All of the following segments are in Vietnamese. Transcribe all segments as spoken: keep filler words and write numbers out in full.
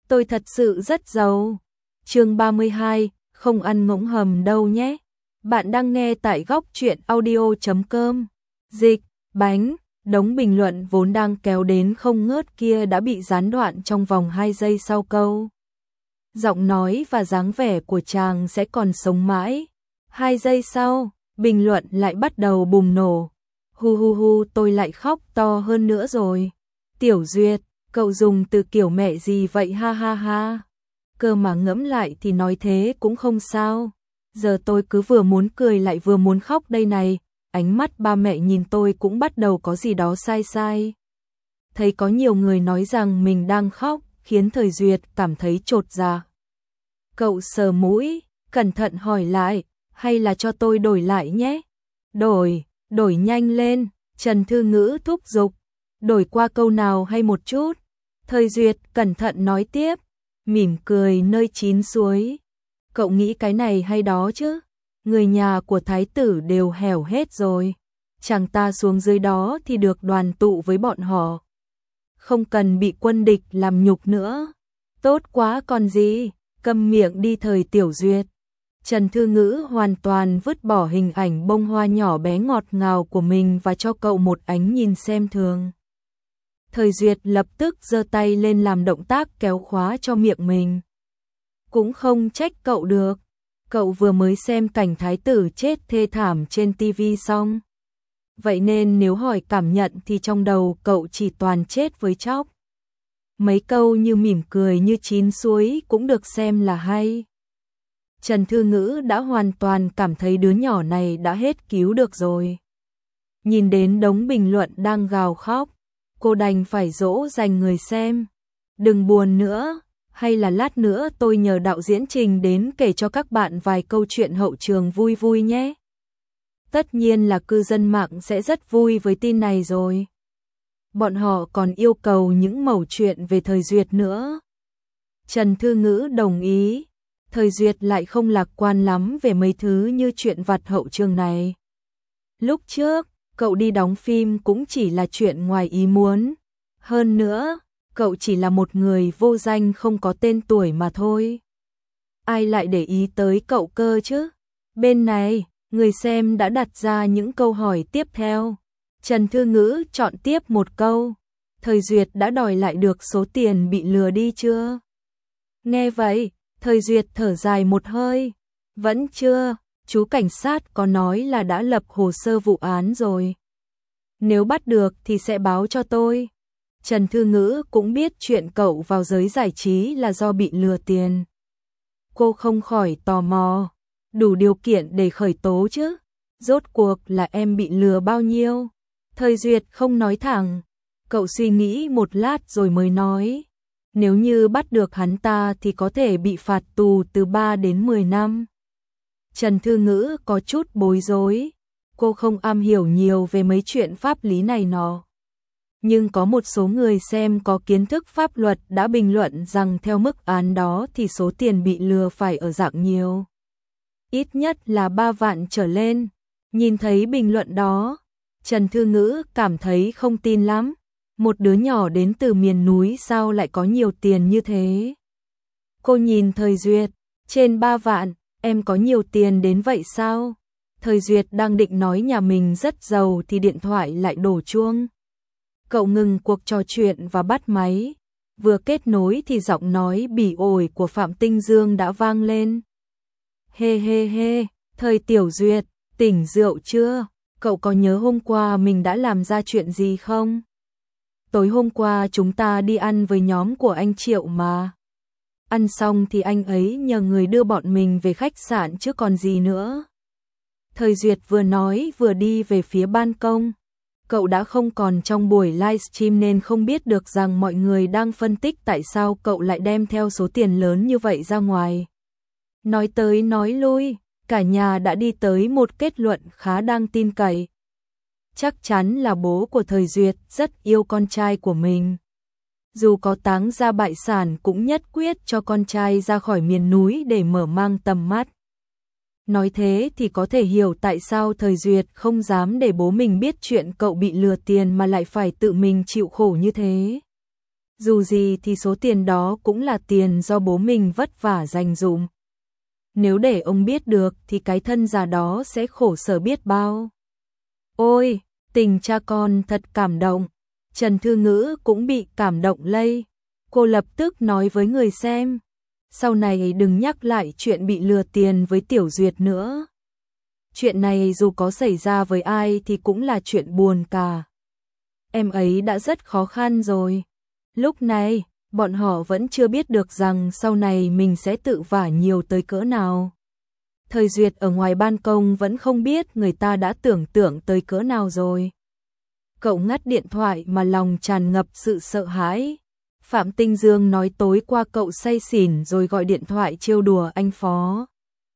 tôi thật sự rất giàu. Chương ba mươi hai, không ăn ngỗng hầm đâu nhé. Bạn đang nghe tại góc truyện audio chấm com. Dịch, bánh, đống bình luận vốn đang kéo đến không ngớt kia đã bị gián đoạn trong vòng hai giây sau câu. Giọng nói và dáng vẻ của chàng sẽ còn sống mãi. Hai giây sau, bình luận lại bắt đầu bùng nổ. Hu hu hu, tôi lại khóc to hơn nữa rồi. Tiểu Duyệt, cậu dùng từ kiểu mẹ gì vậy ha ha ha. Cơ mà ngẫm lại thì nói thế cũng không sao. Giờ tôi cứ vừa muốn cười lại vừa muốn khóc đây này. Ánh mắt ba mẹ nhìn tôi cũng bắt đầu có gì đó sai sai. Thấy có nhiều người nói rằng mình đang khóc, khiến Thời Duyệt cảm thấy chột dạ. Cậu sờ mũi, cẩn thận hỏi lại, hay là cho tôi đổi lại nhé? Đổi, đổi nhanh lên, Trần Thư Ngữ thúc giục. Đổi qua câu nào hay một chút? Thời Duyệt cẩn thận nói tiếp, mỉm cười nơi chín suối. Cậu nghĩ cái này hay đó chứ? Người nhà của thái tử đều hẻo hết rồi. Chàng ta xuống dưới đó thì được đoàn tụ với bọn họ. Không cần bị quân địch làm nhục nữa. Tốt quá còn gì, câm miệng đi Thời Tiểu Duyệt. Trần Thư Ngữ hoàn toàn vứt bỏ hình ảnh bông hoa nhỏ bé ngọt ngào của mình và cho cậu một ánh nhìn xem thường. Thời Duyệt lập tức giơ tay lên làm động tác kéo khóa cho miệng mình. Cũng không trách cậu được. Cậu vừa mới xem cảnh thái tử chết thê thảm trên tivi xong. Vậy nên nếu hỏi cảm nhận thì trong đầu cậu chỉ toàn chết với chóc. Mấy câu như mỉm cười như chín suối cũng được xem là hay. Trần Thư Ngữ đã hoàn toàn cảm thấy đứa nhỏ này đã hết cứu được rồi. Nhìn đến đống bình luận đang gào khóc, cô đành phải dỗ dành người xem. Đừng buồn nữa, hay là lát nữa tôi nhờ đạo diễn Trình đến kể cho các bạn vài câu chuyện hậu trường vui vui nhé. Tất nhiên là cư dân mạng sẽ rất vui với tin này rồi. Bọn họ còn yêu cầu những mẩu chuyện về Thời Duyệt nữa. Trần Thư Ngữ đồng ý. Thời Duyệt lại không lạc quan lắm về mấy thứ như chuyện vặt hậu trường này. Lúc trước, cậu đi đóng phim cũng chỉ là chuyện ngoài ý muốn. Hơn nữa, cậu chỉ là một người vô danh không có tên tuổi mà thôi. Ai lại để ý tới cậu cơ chứ? Bên này, người xem đã đặt ra những câu hỏi tiếp theo. Trần Thư Ngữ chọn tiếp một câu. Thời Duyệt đã đòi lại được số tiền bị lừa đi chưa? Nghe vậy, Thời Duyệt thở dài một hơi. Vẫn chưa, chú cảnh sát có nói là đã lập hồ sơ vụ án rồi. Nếu bắt được thì sẽ báo cho tôi. Trần Thư Ngữ cũng biết chuyện cậu vào giới giải trí là do bị lừa tiền. Cô không khỏi tò mò, đủ điều kiện để khởi tố chứ. Rốt cuộc là em bị lừa bao nhiêu? Thời Duyệt không nói thẳng. Cậu suy nghĩ một lát rồi mới nói. Nếu như bắt được hắn ta thì có thể bị phạt tù từ ba đến mười năm. Trần Thư Ngữ có chút bối rối. Cô không am hiểu nhiều về mấy chuyện pháp lý này nọ. Nhưng có một số người xem có kiến thức pháp luật đã bình luận rằng theo mức án đó thì số tiền bị lừa phải ở dạng nhiều. Ít nhất là ba vạn trở lên. Nhìn thấy bình luận đó, Trần Thư Ngữ cảm thấy không tin lắm. Một đứa nhỏ đến từ miền núi sao lại có nhiều tiền như thế? Cô nhìn Thời Duyệt, trên ba vạn, em có nhiều tiền đến vậy sao? Thời Duyệt đang định nói nhà mình rất giàu thì điện thoại lại đổ chuông. Cậu ngừng cuộc trò chuyện và bắt máy. Vừa kết nối thì giọng nói bỉ ổi của Phạm Tinh Dương đã vang lên. Hê hê hê, Thời Tiểu Duyệt, tỉnh rượu chưa? Cậu có nhớ hôm qua mình đã làm ra chuyện gì không? Tối hôm qua chúng ta đi ăn với nhóm của anh Triệu mà. Ăn xong thì anh ấy nhờ người đưa bọn mình về khách sạn chứ còn gì nữa. Thời Duyệt vừa nói vừa đi về phía ban công. Cậu đã không còn trong buổi livestream nên không biết được rằng mọi người đang phân tích tại sao cậu lại đem theo số tiền lớn như vậy ra ngoài. Nói tới nói lui, cả nhà đã đi tới một kết luận khá đáng tin cậy. Chắc chắn là bố của Thời Duyệt rất yêu con trai của mình. Dù có táng ra bại sản cũng nhất quyết cho con trai ra khỏi miền núi để mở mang tầm mắt. Nói thế thì có thể hiểu tại sao Thời Duyệt không dám để bố mình biết chuyện cậu bị lừa tiền mà lại phải tự mình chịu khổ như thế. Dù gì thì số tiền đó cũng là tiền do bố mình vất vả dành dụm. Nếu để ông biết được thì cái thân già đó sẽ khổ sở biết bao. Ôi, tình cha con thật cảm động. Trần Thư Ngữ cũng bị cảm động lây. Cô lập tức nói với người xem. Sau này đừng nhắc lại chuyện bị lừa tiền với Tiểu Duyệt nữa. Chuyện này dù có xảy ra với ai thì cũng là chuyện buồn cả. Em ấy đã rất khó khăn rồi. Lúc này, bọn họ vẫn chưa biết được rằng sau này mình sẽ tự vả nhiều tới cỡ nào. Thời Duyệt ở ngoài ban công vẫn không biết người ta đã tưởng tượng tới cỡ nào rồi. Cậu ngắt điện thoại mà lòng tràn ngập sự sợ hãi. Phạm Tinh Dương nói tối qua cậu say xỉn rồi gọi điện thoại trêu đùa anh Phó.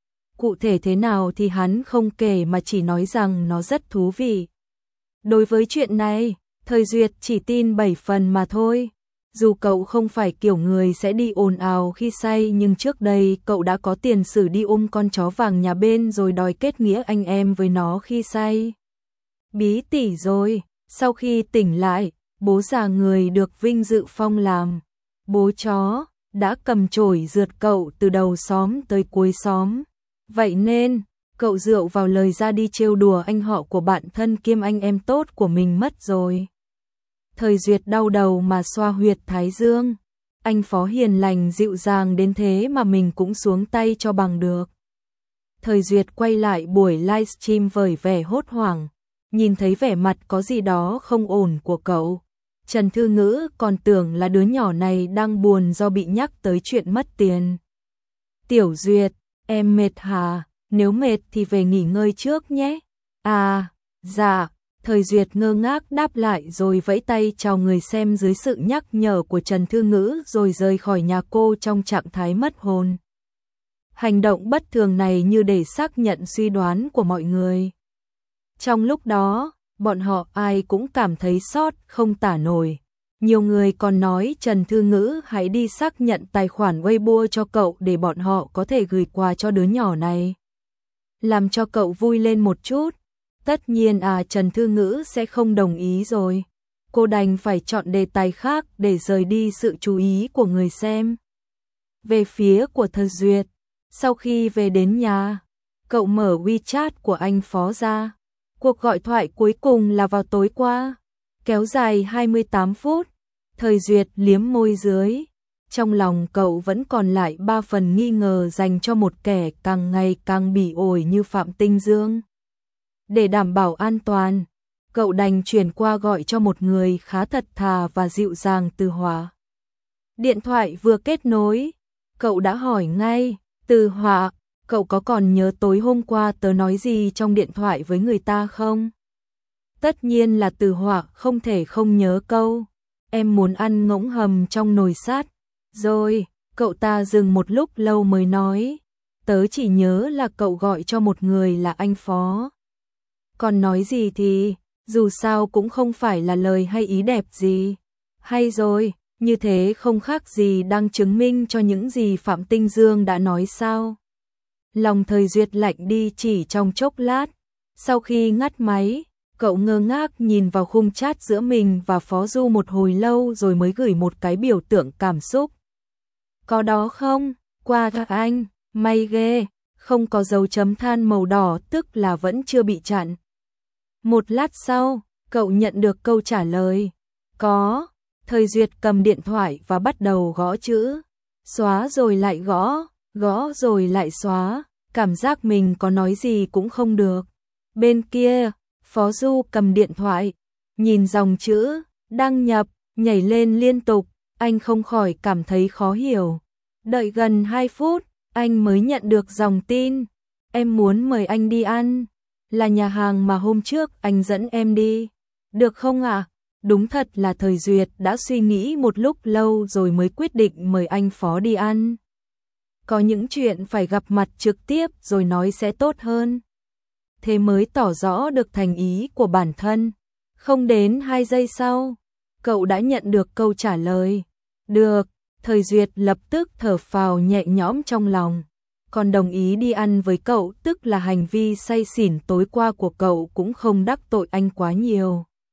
Cụ thể thế nào thì hắn không kể mà chỉ nói rằng nó rất thú vị. Đối với chuyện này, Thời Duyệt chỉ tin bảy phần mà thôi. Dù cậu không phải kiểu người sẽ đi ồn ào khi say, nhưng trước đây cậu đã có tiền sử đi ôm con chó vàng nhà bên rồi đòi kết nghĩa anh em với nó khi say. Bí tỉ rồi, sau khi tỉnh lại, bố già người được vinh dự phong làm bố chó, đã cầm chổi rượt cậu từ đầu xóm tới cuối xóm. Vậy nên, cậu dựa vào lời ra đi trêu đùa anh họ của bạn thân kiêm anh em tốt của mình mất rồi. Thời Duyệt đau đầu mà xoa huyệt thái dương. Anh Phó hiền lành dịu dàng đến thế mà mình cũng xuống tay cho bằng được. Thời Duyệt quay lại buổi livestream với vẻ hốt hoảng. Nhìn thấy vẻ mặt có gì đó không ổn của cậu, Trần Thư Ngữ còn tưởng là đứa nhỏ này đang buồn do bị nhắc tới chuyện mất tiền. Tiểu Duyệt, em mệt hả? Nếu mệt thì về nghỉ ngơi trước nhé. À, dạ. Thời Duyệt ngơ ngác đáp lại rồi vẫy tay chào người xem dưới sự nhắc nhở của Trần Thư Ngữ rồi rời khỏi nhà cô trong trạng thái mất hồn. Hành động bất thường này như để xác nhận suy đoán của mọi người. Trong lúc đó, bọn họ ai cũng cảm thấy sót không tả nổi. Nhiều người còn nói Trần Thư Ngữ hãy đi xác nhận tài khoản Weibo cho cậu để bọn họ có thể gửi quà cho đứa nhỏ này. Làm cho cậu vui lên một chút. Tất nhiên à, Trần Thư Ngữ sẽ không đồng ý rồi. Cô đành phải chọn đề tài khác để rời đi sự chú ý của người xem. Về phía của Thời Duyệt, sau khi về đến nhà, cậu mở WeChat của anh Phó ra. Cuộc gọi thoại cuối cùng là vào tối qua, kéo dài hai mươi tám phút. Thời Duyệt liếm môi dưới. Trong lòng cậu vẫn còn lại ba phần nghi ngờ dành cho một kẻ càng ngày càng bỉ ổi như Phạm Tinh Dương. Để đảm bảo an toàn, cậu đành chuyển qua gọi cho một người khá thật thà và dịu dàng Từ Họa. Điện thoại vừa kết nối, cậu đã hỏi ngay, Từ Họa, cậu có còn nhớ tối hôm qua tớ nói gì trong điện thoại với người ta không? Tất nhiên là Từ Họa không thể không nhớ câu, em muốn ăn ngỗng hầm trong nồi sắt. Rồi, cậu ta dừng một lúc lâu mới nói, tớ chỉ nhớ là cậu gọi cho một người là anh Phó. Còn nói gì thì, dù sao cũng không phải là lời hay ý đẹp gì. Hay rồi, như thế không khác gì đang chứng minh cho những gì Phạm Tinh Dương đã nói sao. Lòng Thời Duyệt lạnh đi chỉ trong chốc lát. Sau khi ngắt máy, cậu ngơ ngác nhìn vào khung chat giữa mình và Phó Du một hồi lâu rồi mới gửi một cái biểu tượng cảm xúc. Có đó không? Qua các anh, may ghê, không có dấu chấm than màu đỏ tức là vẫn chưa bị chặn. Một lát sau, cậu nhận được câu trả lời. Có. Thời Duyệt cầm điện thoại và bắt đầu gõ chữ. Xóa rồi lại gõ, gõ rồi lại xóa. Cảm giác mình có nói gì cũng không được. Bên kia, Phó Du cầm điện thoại, nhìn dòng chữ, đăng nhập, nhảy lên liên tục. Anh không khỏi cảm thấy khó hiểu. Đợi gần hai phút, anh mới nhận được dòng tin. Em muốn mời anh đi ăn. Là nhà hàng mà hôm trước anh dẫn em đi. Được không ạ? À? Đúng thật là Thời Duyệt đã suy nghĩ một lúc lâu rồi mới quyết định mời anh Phó đi ăn. Có những chuyện phải gặp mặt trực tiếp rồi nói sẽ tốt hơn. Thế mới tỏ rõ được thành ý của bản thân. Không đến hai giây sau, cậu đã nhận được câu trả lời. Được, Thời Duyệt lập tức thở phào nhẹ nhõm trong lòng. Còn đồng ý đi ăn với cậu tức là hành vi say xỉn tối qua của cậu cũng không đắc tội anh quá nhiều.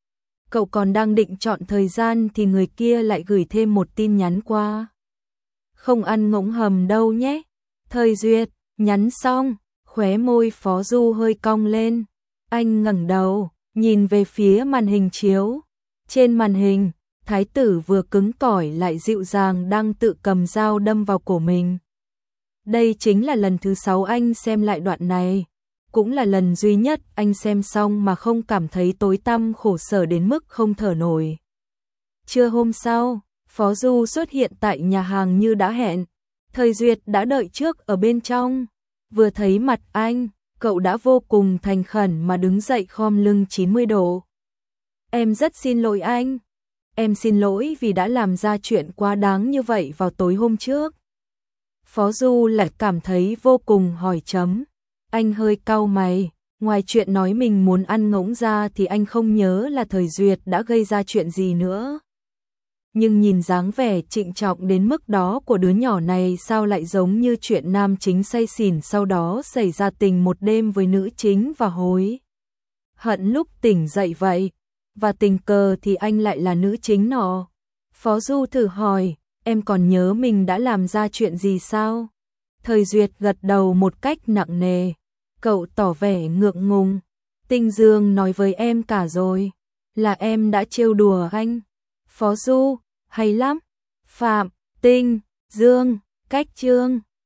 Cậu còn đang định chọn thời gian thì người kia lại gửi thêm một tin nhắn qua. Không ăn ngỗng hầm đâu nhé. Thời Duyệt, nhắn xong, khóe môi Phó Du hơi cong lên. Anh ngẩng đầu, nhìn về phía màn hình chiếu. Trên màn hình, thái tử vừa cứng cỏi lại dịu dàng đang tự cầm dao đâm vào cổ mình. Đây chính là lần thứ sáu anh xem lại đoạn này. Cũng là lần duy nhất anh xem xong mà không cảm thấy tối tăm khổ sở đến mức không thở nổi. Trưa hôm sau, Phó Du xuất hiện tại nhà hàng như đã hẹn. Thời Duyệt đã đợi trước ở bên trong. Vừa thấy mặt anh, cậu đã vô cùng thành khẩn mà đứng dậy khom lưng chín mươi độ. Em rất xin lỗi anh. Em xin lỗi vì đã làm ra chuyện quá đáng như vậy vào tối hôm trước. Phó Du lại cảm thấy vô cùng hỏi chấm. Anh hơi cau mày, ngoài chuyện nói mình muốn ăn ngỗng ra thì anh không nhớ là Thời Duyệt đã gây ra chuyện gì nữa. Nhưng nhìn dáng vẻ trịnh trọng đến mức đó của đứa nhỏ này sao lại giống như chuyện nam chính say xỉn sau đó xảy ra tình một đêm với nữ chính và hối hận lúc tỉnh dậy vậy. Và tình cờ thì anh lại là nữ chính nọ. Phó Du thử hỏi, em còn nhớ mình đã làm ra chuyện gì sao? Thời Duyệt gật đầu một cách nặng nề. Cậu tỏ vẻ ngượng ngùng. Tinh Dương nói với em cả rồi. Là em đã trêu đùa anh. Phó Du, hay lắm. Phạm, Tinh, Dương, Cách Chương.